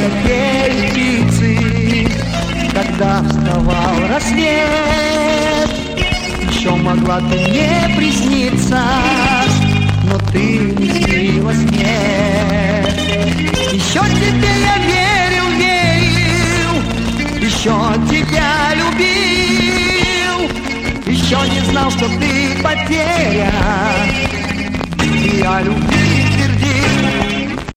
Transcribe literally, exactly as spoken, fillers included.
как пели птицы, когда вставал рассвет. Еще могла ты мне присниться, но ты не снилась мне. Еще тебе я верил, верил, еще тебя любил, еще не знал, что ты потеря, и о любви твердил.